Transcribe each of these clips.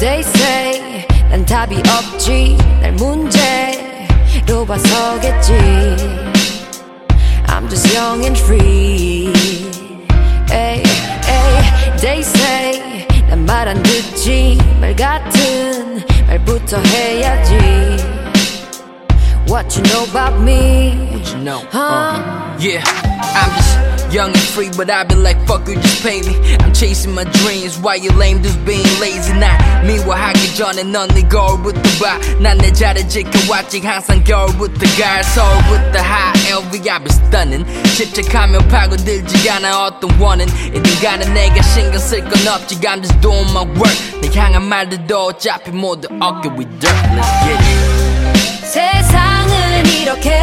They say 난 답이 없지 날 문제로 봐서겠지 I'm just young and free ay, ay. They say 난 말 안 듣지 말 같은 말부터 해야지 What you know about me? What you know? Yeah, I'm just young and free, but I be like, fuck you, just pay me. I'm chasing my dreams, while you lame just being lazy. 난 미워하기 전에 넌 네 거울부터 봐. 난 내 자리 지켜왔지 항상 겨울부터 가을 서울부터 high LV I be stunning. 집착하며 파고들지 않아 어떤 원은 이든간에 내가 신경 쓸 건 없지 I'm just doing my work. 내 향한 말들도 어차피 모두 어깨 위 dirt. Let's get it. 세상은 이렇게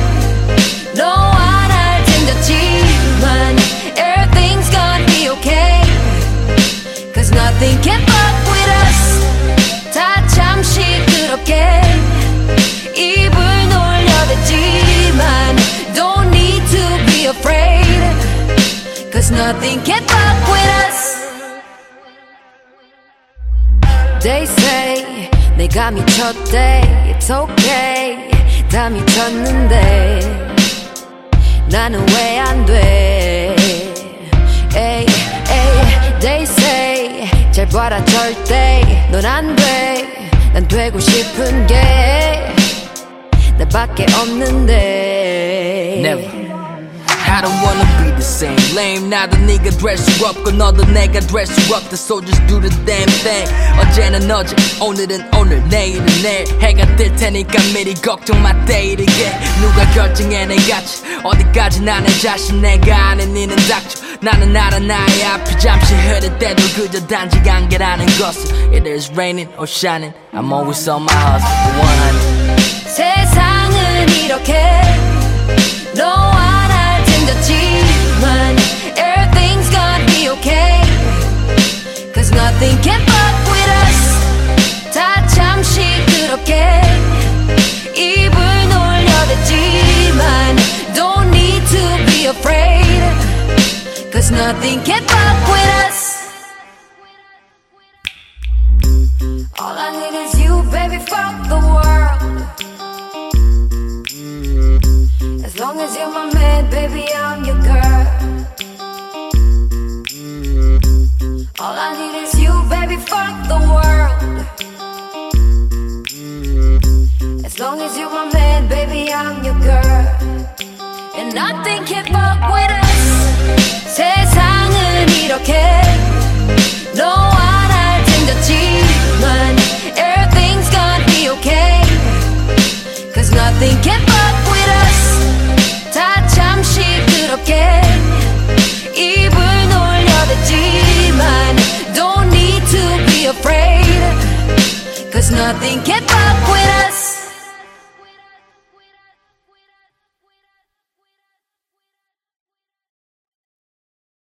너와 날 챙겼지만 Everything's gonna be okay Cause nothing can fuck with us 다 참 시끄럽게 입을 놀려댔지만 Don't need to be afraid Cause nothing can fuck with us They say 내가 미쳤대 It's okay 다 미쳤는데 나는 왜 안 돼 Ay, ay. They say 잘 봐라 절대 넌 안 돼 난 되고 싶은 게 나밖에 없는데 Never I don't wanna be the same lame 나도 네가 될 수 없고 너도 내가 될 수 없다 So just do the damn thing 어제는 어제 오늘은 오늘 내일은 내일 해가 뜰 테니까 미리 걱정 마 때리게 누가 결정해 내 가치 어디까지나 내 자신 내가 아는 니는 닥쳐 나는 알아 나의 앞이 잠시 흐릴 때도 그저 단지 안개라는 것을 It is raining or shining I'm always on my hustle 100 세상은 이렇게 너와 날 챙겼지만 Everything's gonna be okay Cause nothing can fuck with us 다 참 시끄럽게 입을 놀려댔지만 Don't need to be afraid Cause nothing can fuck with us All I need is you, baby, fuck the world As long as you're my man, baby, I'm your girl All I need is you, baby, fuck the world As long as you're my man, baby, I'm your girl And nothing can fuck with us 세상은 이렇게 너와 날 챙겼지만 Everything's gonna be okay Cause nothing can fuck with us 다 참 시끄럽게 입을 놀려댔지만 Don't need to be afraid Cause nothing can fuck with us